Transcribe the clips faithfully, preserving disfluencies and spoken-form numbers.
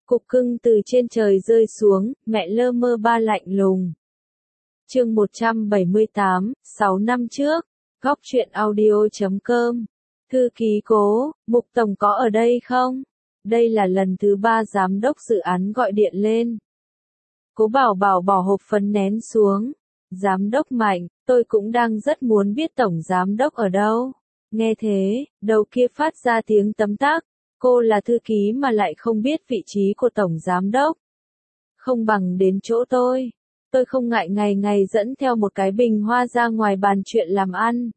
Cục cưng từ trên trời rơi xuống, mẹ lơ mơ ba lạnh lùng. Chương một trăm bảy mươi tám, sáu năm trước, góc truyện audio chấm com. Thư ký Cố, Mục Tổng có ở đây không? Đây là lần thứ ba giám đốc dự án gọi điện lên. Cố Bảo Bảo bỏ hộp phấn nén xuống. Giám đốc Mạnh, tôi cũng đang rất muốn biết Tổng giám đốc ở đâu. Nghe thế, đầu kia phát ra tiếng tấm tắc. Cô là thư ký mà lại không biết vị trí của Tổng giám đốc. Không bằng đến chỗ tôi. Tôi không ngại ngày ngày dẫn theo một cái bình hoa ra ngoài bàn chuyện làm ăn.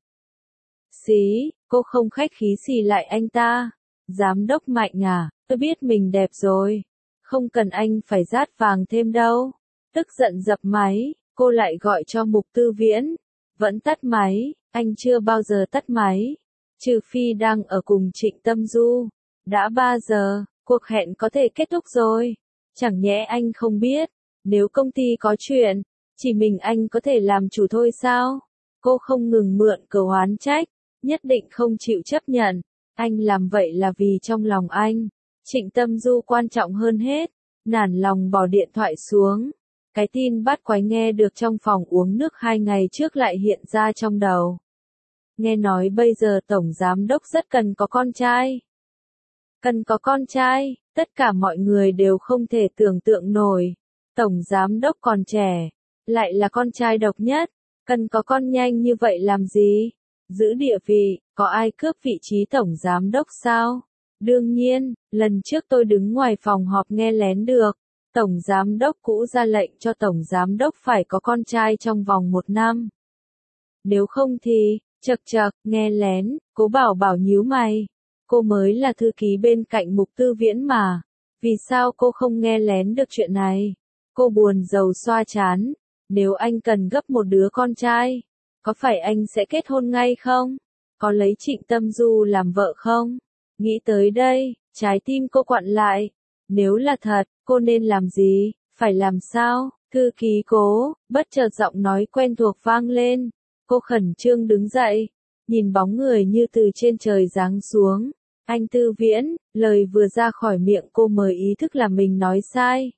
Xí, cô không khách khí xì lại anh ta. Giám đốc Mạnh à, tôi biết mình đẹp rồi. Không cần anh phải rát vàng thêm đâu. Tức giận dập máy, cô lại gọi cho Mục Tư Viễn. Vẫn tắt máy, anh chưa bao giờ tắt máy. Trừ phi đang ở cùng Trịnh Tâm Du. Đã ba giờ, cuộc hẹn có thể kết thúc rồi. Chẳng nhẽ anh không biết, nếu công ty có chuyện, chỉ mình anh có thể làm chủ thôi sao? Cô không ngừng mượn cớ oán trách, nhất định không chịu chấp nhận. Anh làm vậy là vì trong lòng anh, Trịnh Tâm Du quan trọng hơn hết. Nản lòng bỏ điện thoại xuống. Cái tin bắt quái nghe được trong phòng uống nước hai ngày trước lại hiện ra trong đầu. Nghe nói bây giờ Tổng Giám Đốc rất cần có con trai. Cần có con trai, tất cả mọi người đều không thể tưởng tượng nổi. Tổng Giám Đốc còn trẻ, lại là con trai độc nhất, cần có con nhanh như vậy làm gì? Giữ địa vị, có ai cướp vị trí Tổng Giám Đốc sao? Đương nhiên, lần trước tôi đứng ngoài phòng họp nghe lén được. Tổng Giám Đốc cũ ra lệnh cho Tổng Giám Đốc phải có con trai trong vòng một năm. Nếu không thì, chật chật, nghe lén, Cố Bảo Bảo nhíu mày. Cô mới là thư ký bên cạnh Mục Tư Viễn mà. Vì sao cô không nghe lén được chuyện này? Cô buồn rầu xoa chán. Nếu anh cần gấp một đứa con trai, có phải anh sẽ kết hôn ngay không? Có lấy Trịnh Tâm Du làm vợ không? Nghĩ tới đây, trái tim cô quặn lại. Nếu là thật, cô nên làm gì? Phải làm sao? Thư ký Cố, bất chợt giọng nói quen thuộc vang lên. Cô khẩn trương đứng dậy, nhìn bóng người như từ trên trời giáng xuống. Anh Tư Viễn, lời vừa ra khỏi miệng cô mới ý thức là mình nói sai.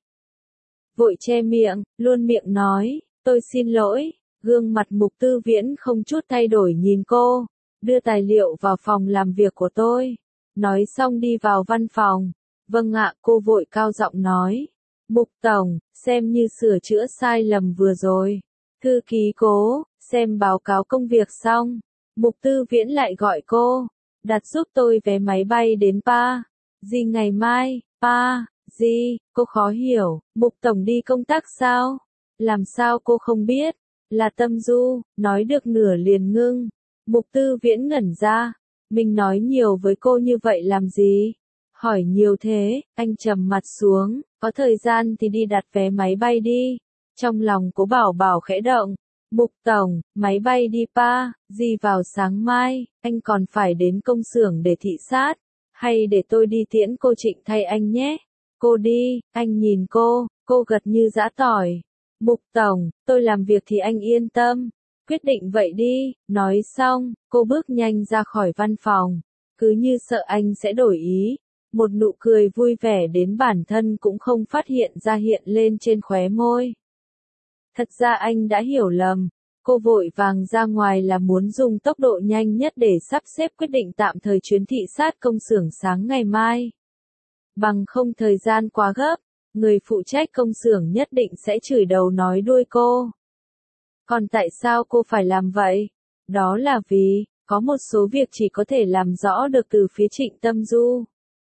Vội che miệng, luôn miệng nói, tôi xin lỗi. Gương mặt Mục Tư Viễn không chút thay đổi nhìn cô, đưa tài liệu vào phòng làm việc của tôi. Nói xong đi vào văn phòng. Vâng ạ, cô vội cao giọng nói. Mục Tổng, xem như sửa chữa sai lầm vừa rồi. Thư ký Cố, xem báo cáo công việc xong. Mục Tư Viễn lại gọi cô. Đặt giúp tôi vé máy bay đến Pa. Gì ngày mai, Pa, gì, cô khó hiểu, Mục Tổng đi công tác sao? Làm sao cô không biết? Là Tâm Du, nói được nửa liền ngưng. Mục Tư Viễn ngẩn ra. Mình nói nhiều với cô như vậy làm gì? Hỏi nhiều thế, anh trầm mặt xuống, có thời gian thì đi đặt vé máy bay đi. Trong lòng Cố Bảo Bảo khẽ động. Mục Tổng, máy bay đi Pa, gì vào sáng mai, anh còn phải đến công xưởng để thị sát, hay để tôi đi tiễn cô Trịnh thay anh nhé? Cô đi, anh nhìn cô, cô gật như giã tỏi. Mục Tổng, tôi làm việc thì anh yên tâm, quyết định vậy đi. Nói xong, cô bước nhanh ra khỏi văn phòng, cứ như sợ anh sẽ đổi ý. Một nụ cười vui vẻ đến bản thân cũng không phát hiện ra hiện lên trên khóe môi. Thật ra anh đã hiểu lầm, cô vội vàng ra ngoài là muốn dùng tốc độ nhanh nhất để sắp xếp quyết định tạm thời chuyến thị sát công xưởng sáng ngày mai. Bằng không thời gian quá gấp, người phụ trách công xưởng nhất định sẽ chửi đầu nói đuôi cô. Còn tại sao cô phải làm vậy? Đó là vì, có một số việc chỉ có thể làm rõ được từ phía Trịnh Tâm Du.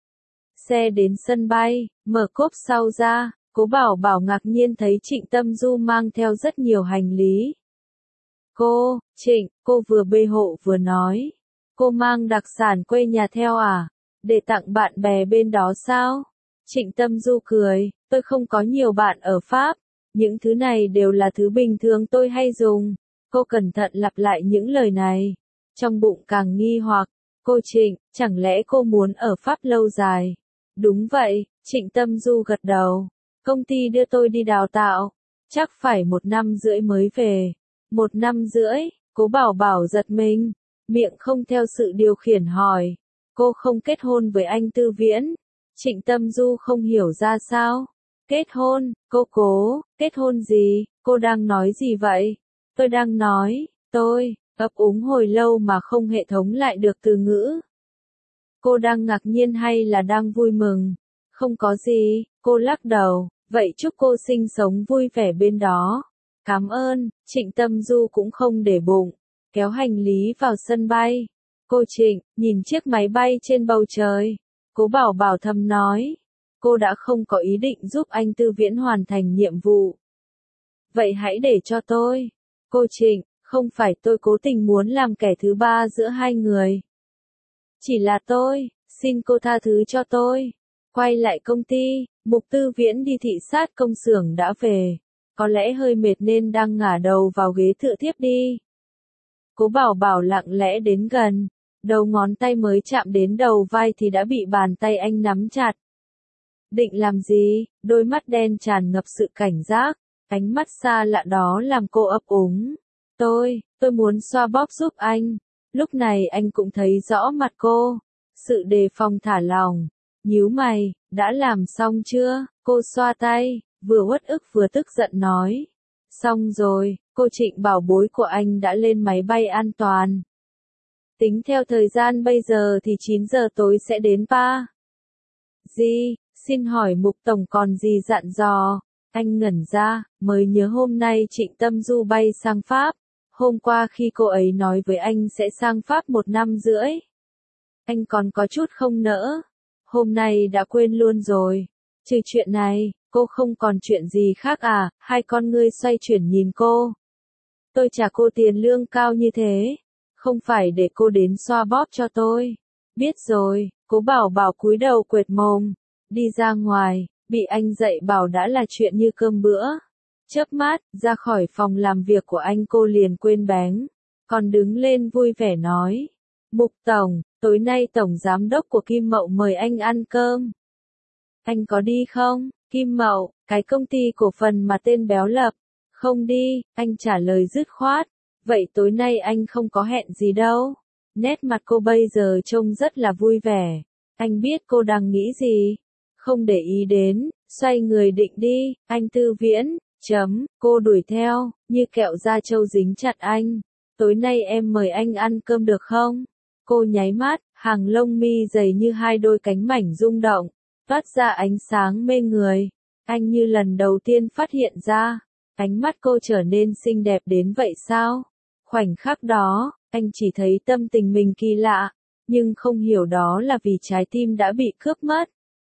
Xe đến sân bay, mở cốp sau ra. Cố Bảo Bảo ngạc nhiên thấy Trịnh Tâm Du mang theo rất nhiều hành lý. Cô, Trịnh, cô vừa bê hộ vừa nói. Cô mang đặc sản quê nhà theo à? Để tặng bạn bè bên đó sao? Trịnh Tâm Du cười, tôi không có nhiều bạn ở Pháp. Những thứ này đều là thứ bình thường tôi hay dùng. Cô cẩn thận lặp lại những lời này. Trong bụng càng nghi hoặc, cô Trịnh, chẳng lẽ cô muốn ở Pháp lâu dài? Đúng vậy, Trịnh Tâm Du gật đầu. Công ty đưa tôi đi đào tạo, chắc phải một năm rưỡi mới về. Một năm rưỡi, Cố Bảo Bảo giật mình, miệng không theo sự điều khiển hỏi. Cô không kết hôn với anh Tư Viễn, Trịnh Tâm Du không hiểu ra sao. Kết hôn, cô cố, kết hôn gì, cô đang nói gì vậy? Tôi đang nói, tôi, ấp úng hồi lâu mà không hệ thống lại được từ ngữ. Cô đang ngạc nhiên hay là đang vui mừng? Không có gì, cô lắc đầu, vậy chúc cô sinh sống vui vẻ bên đó. Cảm ơn, Trịnh Tâm Du cũng không để bụng, kéo hành lý vào sân bay. Cô Trịnh, nhìn chiếc máy bay trên bầu trời. Cố Bảo Bảo thầm nói, cô đã không có ý định giúp anh Tư Viễn hoàn thành nhiệm vụ. Vậy hãy để cho tôi. Cô Trịnh, không phải tôi cố tình muốn làm kẻ thứ ba giữa hai người. Chỉ là tôi, xin cô tha thứ cho tôi. Quay lại công ty, Mục Tư Viễn đi thị sát công xưởng đã về. Có lẽ hơi mệt nên đang ngả đầu vào ghế tựa thiếp đi. Cố Bảo Bảo lặng lẽ đến gần. Đầu ngón tay mới chạm đến đầu vai thì đã bị bàn tay anh nắm chặt. Định làm gì? Đôi mắt đen tràn ngập sự cảnh giác. Ánh mắt xa lạ đó làm cô ấp úng. Tôi, tôi muốn xoa bóp giúp anh. Lúc này anh cũng thấy rõ mặt cô. Sự đề phòng thả lỏng. Nhíu mày, đã làm xong chưa? Cô xoa tay, vừa uất ức vừa tức giận nói. Xong rồi, cô Trịnh bảo bối của anh đã lên máy bay an toàn. Tính theo thời gian bây giờ thì chín giờ tối sẽ đến Pa. Gì, xin hỏi Mục Tổng còn gì dặn dò? Anh ngẩn ra, mới nhớ hôm nay Trịnh Tâm Du bay sang Pháp. Hôm qua khi cô ấy nói với anh sẽ sang Pháp một năm rưỡi. Anh còn có chút không nỡ. Hôm nay đã quên luôn rồi. Trừ chuyện này, cô không còn chuyện gì khác à? Hai con ngươi xoay chuyển nhìn cô. Tôi trả cô tiền lương cao như thế. Không phải để cô đến xoa bóp cho tôi. Biết rồi, Cố Bảo Bảo cúi đầu quệt mồm. Đi ra ngoài, bị anh dạy bảo đã là chuyện như cơm bữa. Chớp mắt, ra khỏi phòng làm việc của anh cô liền quên bén. Còn đứng lên vui vẻ nói. Mục Tổng, tối nay Tổng Giám đốc của Kim Mậu mời anh ăn cơm. Anh có đi không? Kim Mậu, cái công ty cổ phần mà tên béo lập. Không đi, anh trả lời dứt khoát. Vậy tối nay anh không có hẹn gì đâu. Nét mặt cô bây giờ trông rất là vui vẻ. Anh biết cô đang nghĩ gì. Không để ý đến, xoay người định đi, anh Tư Viễn, chấm, cô đuổi theo, như kẹo da trâu dính chặt anh. Tối nay em mời anh ăn cơm được không? Cô nháy mắt, hàng lông mi dày như hai đôi cánh mảnh rung động, toát ra ánh sáng mê người. Anh như lần đầu tiên phát hiện ra, ánh mắt cô trở nên xinh đẹp đến vậy sao? Khoảnh khắc đó, anh chỉ thấy tâm tình mình kỳ lạ, nhưng không hiểu đó là vì trái tim đã bị cướp mất.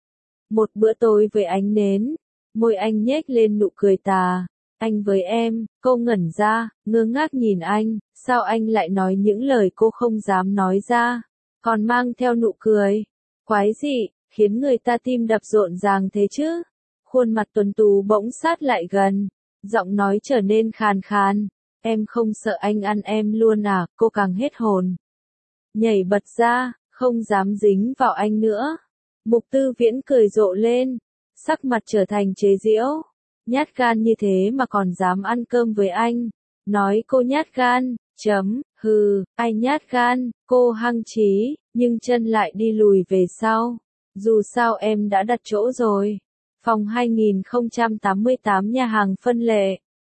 Một bữa tối với ánh nến, môi anh nhếch lên nụ cười tà. Anh với em, cô ngẩn ra, ngơ ngác nhìn anh, sao anh lại nói những lời cô không dám nói ra, còn mang theo nụ cười. Quái dị, khiến người ta tim đập rộn ràng thế chứ. Khuôn mặt tuấn tú bỗng sát lại gần, giọng nói trở nên khàn khàn. Em không sợ anh ăn em luôn à? Cô càng hết hồn. Nhảy bật ra, không dám dính vào anh nữa. Mục Tư Viễn cười rộ lên, sắc mặt trở thành chế giễu. Nhát gan như thế mà còn dám ăn cơm với anh. Nói cô nhát gan, chấm, hừ, ai nhát gan, cô hăng chí, nhưng chân lại đi lùi về sau. Dù sao em đã đặt chỗ rồi. Phòng hai nghìn không trăm tám mươi tám nhà hàng Phân Lệ.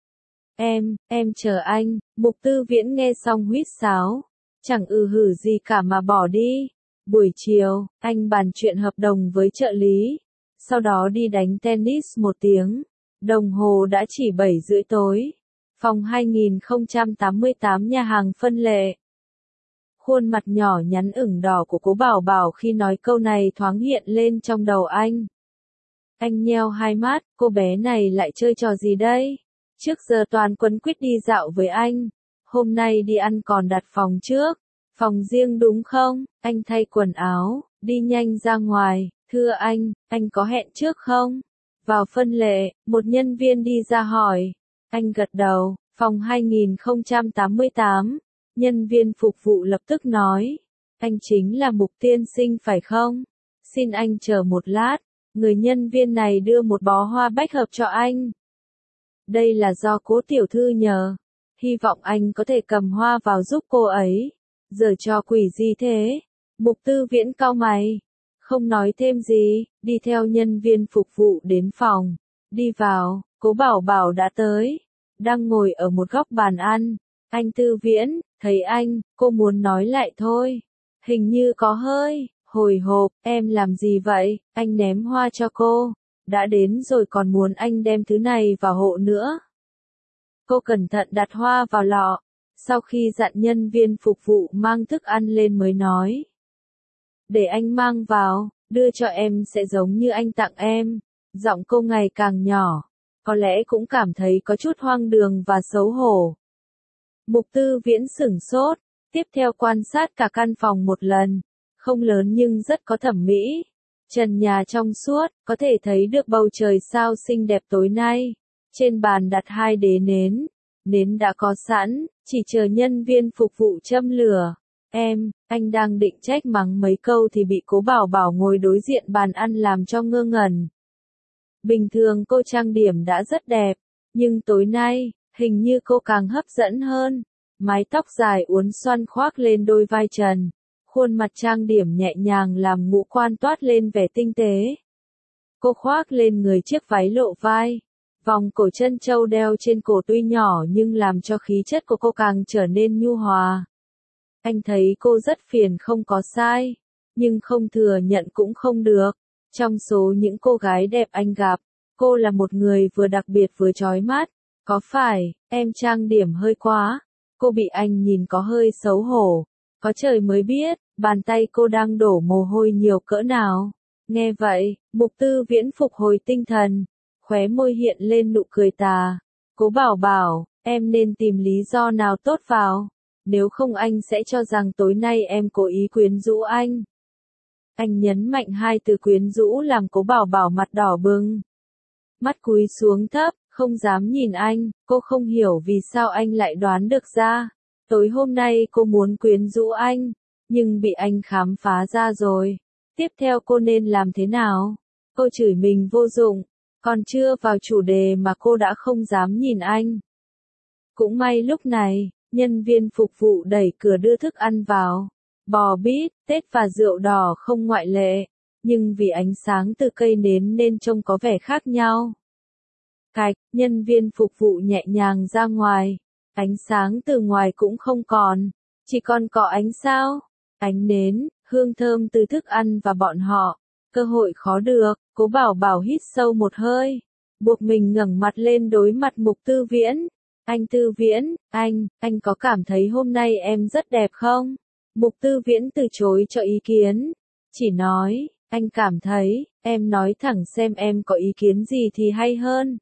Em, em chờ anh, Mục Tư Viễn nghe xong huýt sáo. Chẳng ừ hử gì cả mà bỏ đi. Buổi chiều, anh bàn chuyện hợp đồng với trợ lý. Sau đó đi đánh tennis một tiếng. Đồng hồ đã chỉ bảy rưỡi tối. Phòng hai nghìn không trăm tám mươi tám nhà hàng Phân Lệ. Khuôn mặt nhỏ nhắn ửng đỏ của Cố Bảo Bảo khi nói câu này thoáng hiện lên trong đầu anh. Anh nheo hai mắt, cô bé này lại chơi trò gì đây? Trước giờ toàn quấn quýt đi dạo với anh. Hôm nay đi ăn còn đặt phòng trước. Phòng riêng đúng không? Anh thay quần áo, đi nhanh ra ngoài. Thưa anh, anh có hẹn trước không? Vào Phân Lệ, một nhân viên đi ra hỏi. Anh gật đầu, phòng hai nghìn không trăm tám mươi tám. Nhân viên phục vụ lập tức nói. Anh chính là Mục tiên sinh phải không? Xin anh chờ một lát. Người nhân viên này đưa một bó hoa bách hợp cho anh. Đây là do Cố tiểu thư nhờ. Hy vọng anh có thể cầm hoa vào giúp cô ấy. Giờ cho quỷ gì thế? Mục Tư Viễn cau mày. Không nói thêm gì, đi theo nhân viên phục vụ đến phòng. Đi vào, Cố Bảo Bảo đã tới. Đang ngồi ở một góc bàn ăn. Anh Tư Viễn, thấy anh, cô muốn nói lại thôi. Hình như có hơi, hồi hộp, em làm gì vậy, anh ném hoa cho cô. Đã đến rồi còn muốn anh đem thứ này vào hộ nữa. Cô cẩn thận đặt hoa vào lọ. Sau khi dặn nhân viên phục vụ mang thức ăn lên mới nói. Để anh mang vào, đưa cho em sẽ giống như anh tặng em. Giọng cô ngày càng nhỏ. Có lẽ cũng cảm thấy có chút hoang đường và xấu hổ. Mục Tư Viễn sửng sốt, tiếp theo quan sát cả căn phòng một lần. Không lớn nhưng rất có thẩm mỹ. Trần nhà trong suốt, có thể thấy được bầu trời sao xinh đẹp tối nay. Trên bàn đặt hai đế nến. Nến đã có sẵn, chỉ chờ nhân viên phục vụ châm lửa. Em, anh đang định trách mắng mấy câu thì bị Cố Bảo Bảo ngồi đối diện bàn ăn làm cho ngơ ngẩn. Bình thường cô trang điểm đã rất đẹp, nhưng tối nay, hình như cô càng hấp dẫn hơn. Mái tóc dài uốn xoăn khoác lên đôi vai trần. Khuôn mặt trang điểm nhẹ nhàng làm ngũ quan toát lên vẻ tinh tế. Cô khoác lên người chiếc váy lộ vai. Vòng cổ chân châu đeo trên cổ tuy nhỏ nhưng làm cho khí chất của cô càng trở nên nhu hòa. Anh thấy cô rất phiền không có sai, nhưng không thừa nhận cũng không được. Trong số những cô gái đẹp anh gặp, cô là một người vừa đặc biệt vừa chói mắt. Có phải, em trang điểm hơi quá? Cô bị anh nhìn có hơi xấu hổ. Có trời mới biết, bàn tay cô đang đổ mồ hôi nhiều cỡ nào. Nghe vậy, Mục Tư Viễn phục hồi tinh thần. Khóe môi hiện lên nụ cười tà. Cố Bảo Bảo, em nên tìm lý do nào tốt vào. Nếu không anh sẽ cho rằng tối nay em cố ý quyến rũ anh. Anh nhấn mạnh hai từ quyến rũ làm Cố Bảo Bảo mặt đỏ bừng. Mắt cúi xuống thấp, không dám nhìn anh, cô không hiểu vì sao anh lại đoán được ra. Tối hôm nay cô muốn quyến rũ anh, nhưng bị anh khám phá ra rồi. Tiếp theo cô nên làm thế nào? Cô chửi mình vô dụng, còn chưa vào chủ đề mà cô đã không dám nhìn anh. Cũng may lúc này, nhân viên phục vụ đẩy cửa đưa thức ăn vào. Bò bít, tết và rượu đỏ không ngoại lệ, nhưng vì ánh sáng từ cây nến nên trông có vẻ khác nhau. Cạch, nhân viên phục vụ nhẹ nhàng ra ngoài. Ánh sáng từ ngoài cũng không còn, chỉ còn có ánh sao, ánh nến, hương thơm từ thức ăn và bọn họ. Cơ hội khó được, Cố Bảo Bảo hít sâu một hơi, buộc mình ngẩng mặt lên đối mặt Mục Tư Viễn. Anh Tư Viễn, anh, anh có cảm thấy hôm nay em rất đẹp không? Mục Tư Viễn từ chối cho ý kiến, chỉ nói, anh cảm thấy, em nói thẳng xem em có ý kiến gì thì hay hơn.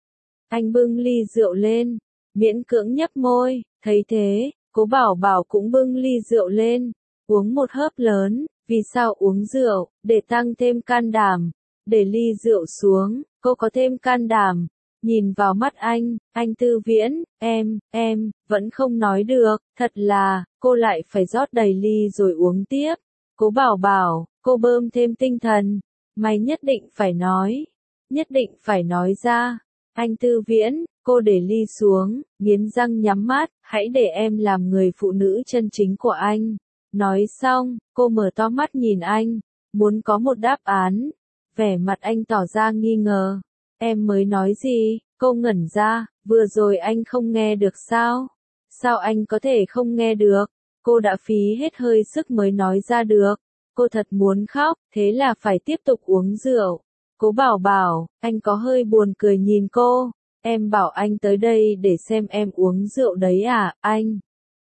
Anh bưng ly rượu lên, miễn cưỡng nhấp môi, thấy thế, Cố Bảo Bảo cũng bưng ly rượu lên, uống một hớp lớn. Vì sao uống rượu? Để tăng thêm can đảm. Để ly rượu xuống, cô có thêm can đảm. Nhìn vào mắt anh, anh Tư Viễn, em, em, vẫn không nói được, thật là, cô lại phải rót đầy ly rồi uống tiếp. Cố Bảo Bảo, cô bơm thêm tinh thần. Mày nhất định phải nói, nhất định phải nói ra. Anh Tư Viễn, cô để ly xuống, nghiến răng nhắm mắt, hãy để em làm người phụ nữ chân chính của anh. Nói xong, cô mở to mắt nhìn anh, muốn có một đáp án. Vẻ mặt anh tỏ ra nghi ngờ. Em mới nói gì? Cô ngẩn ra, vừa rồi anh không nghe được sao? Sao anh có thể không nghe được? Cô đã phí hết hơi sức mới nói ra được. Cô thật muốn khóc, thế là phải tiếp tục uống rượu. Cố Bảo Bảo, anh có hơi buồn cười nhìn cô. Em bảo anh tới đây để xem em uống rượu đấy à, anh?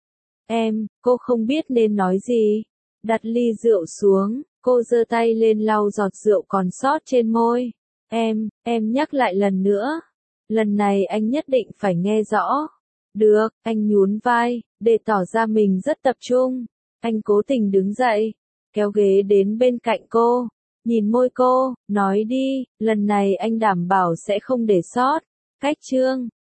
Em, cô không biết nên nói gì. Đặt ly rượu xuống, cô giơ tay lên lau giọt rượu còn sót trên môi. Em, em nhắc lại lần nữa. Lần này anh nhất định phải nghe rõ. Được, anh nhún vai, để tỏ ra mình rất tập trung. Anh cố tình đứng dậy, kéo ghế đến bên cạnh cô, nhìn môi cô, nói đi, lần này anh đảm bảo sẽ không để sót. Cách chương